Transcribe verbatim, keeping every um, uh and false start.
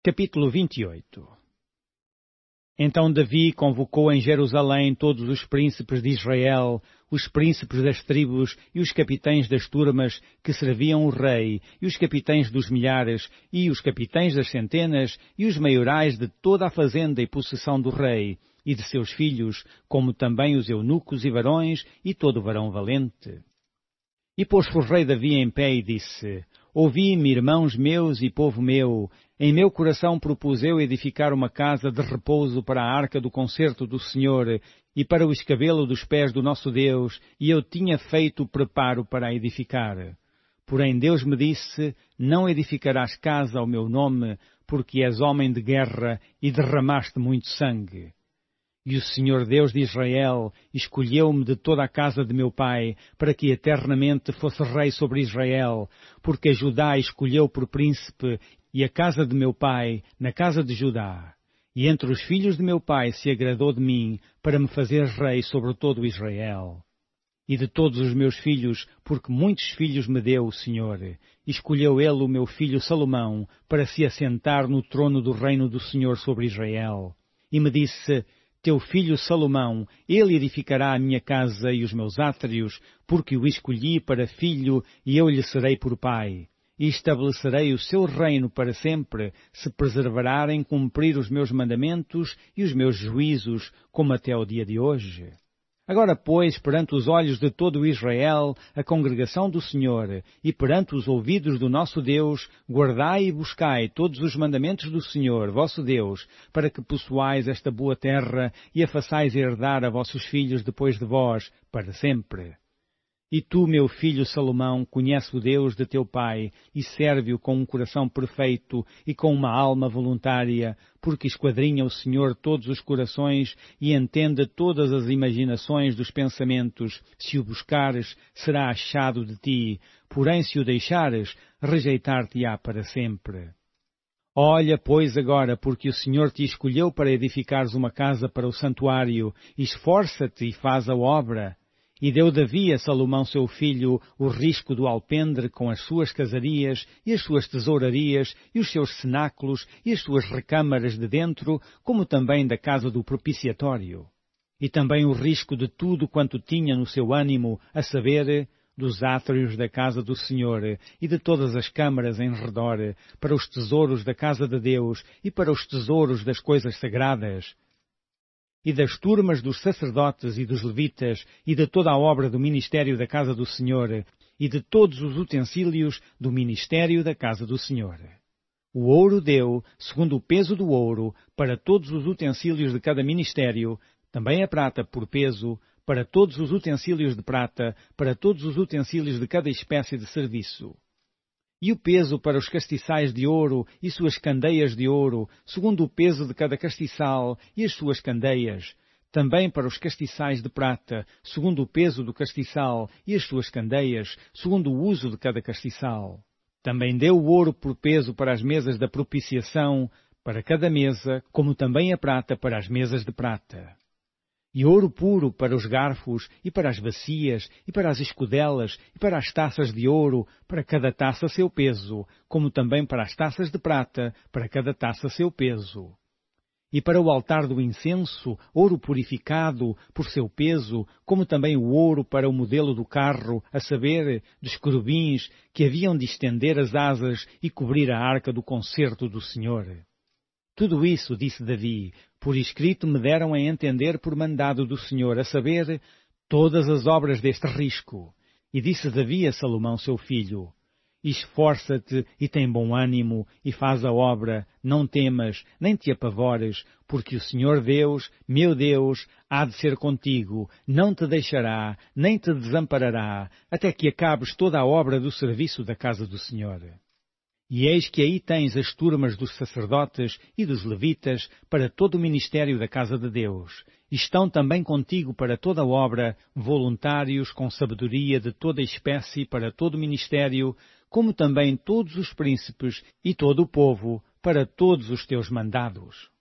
Capítulo vinte e oito. Então Davi convocou em Jerusalém todos os príncipes de Israel, os príncipes das tribos e os capitães das turmas que serviam o rei, e os capitães dos milhares, e os capitães das centenas, e os maiorais de toda a fazenda e possessão do rei, e de seus filhos, como também os eunucos e varões, e todo o varão valente. E pôs-se o rei Davi em pé e disse: Ouvi-me, irmãos meus e povo meu, em meu coração propus eu edificar uma casa de repouso para a arca do concerto do Senhor e para o escabelo dos pés do nosso Deus, e eu tinha feito preparo para a edificar. Porém Deus me disse: Não edificarás casa ao meu nome, porque és homem de guerra e derramaste muito sangue. E o Senhor Deus de Israel escolheu-me de toda a casa de meu pai, para que eternamente fosse rei sobre Israel, porque a Judá escolheu por príncipe, e a casa de meu pai na casa de Judá. E entre os filhos de meu pai se agradou de mim, para me fazer rei sobre todo Israel. E de todos os meus filhos, porque muitos filhos me deu o Senhor, escolheu ele o meu filho Salomão, para se assentar no trono do reino do Senhor sobre Israel. E me disse: Teu filho Salomão, ele edificará a minha casa e os meus átrios, porque o escolhi para filho, e eu lhe serei por pai. E estabelecerei o seu reino para sempre, se preservar em cumprir os meus mandamentos e os meus juízos, como até o dia de hoje. Agora, pois, perante os olhos de todo Israel, a congregação do Senhor, e perante os ouvidos do nosso Deus, guardai e buscai todos os mandamentos do Senhor, vosso Deus, para que possuais esta boa terra e a façais herdar a vossos filhos depois de vós, para sempre. E tu, meu filho Salomão, conhece o Deus de teu pai, e serve-o com um coração perfeito e com uma alma voluntária, porque esquadrinha o Senhor todos os corações e entende todas as imaginações dos pensamentos. Se o buscares, será achado de ti, porém se o deixares, rejeitar-te-á para sempre. Olha, pois, agora, porque o Senhor te escolheu para edificares uma casa para o santuário, esforça-te e faz a obra. E deu Davi a Salomão seu filho o risco do alpendre com as suas casarias e as suas tesourarias e os seus cenáculos e as suas recâmaras de dentro, como também da casa do propiciatório. E também o risco de tudo quanto tinha no seu ânimo, a saber, dos átrios da casa do Senhor e de todas as câmaras em redor, para os tesouros da casa de Deus e para os tesouros das coisas sagradas, e das turmas dos sacerdotes e dos levitas, e de toda a obra do ministério da casa do Senhor, e de todos os utensílios do ministério da casa do Senhor. O ouro deu, segundo o peso do ouro, para todos os utensílios de cada ministério, também a prata por peso, para todos os utensílios de prata, para todos os utensílios de cada espécie de serviço. E o peso para os castiçais de ouro e suas candeias de ouro, segundo o peso de cada castiçal e as suas candeias. Também para os castiçais de prata, segundo o peso do castiçal e as suas candeias, segundo o uso de cada castiçal. Também deu o ouro por peso para as mesas da propiciação, para cada mesa, como também a prata para as mesas de prata. E ouro puro para os garfos, e para as bacias, e para as escudelas, e para as taças de ouro, para cada taça seu peso, como também para as taças de prata, para cada taça seu peso. E para o altar do incenso, ouro purificado, por seu peso, como também o ouro para o modelo do carro, a saber, dos querubins, que haviam de estender as asas e cobrir a arca do concerto do Senhor. Tudo isso, disse Davi, por escrito me deram a entender por mandado do Senhor, a saber, todas as obras deste risco. E disse Davi a Salomão seu filho: Esforça-te e tem bom ânimo, e faz a obra, não temas, nem te apavores, porque o Senhor Deus, meu Deus, há de ser contigo, não te deixará, nem te desamparará, até que acabes toda a obra do serviço da casa do Senhor. E eis que aí tens as turmas dos sacerdotes e dos levitas para todo o ministério da casa de Deus. Estão também contigo para toda a obra, voluntários com sabedoria de toda espécie para todo o ministério, como também todos os príncipes e todo o povo para todos os teus mandados.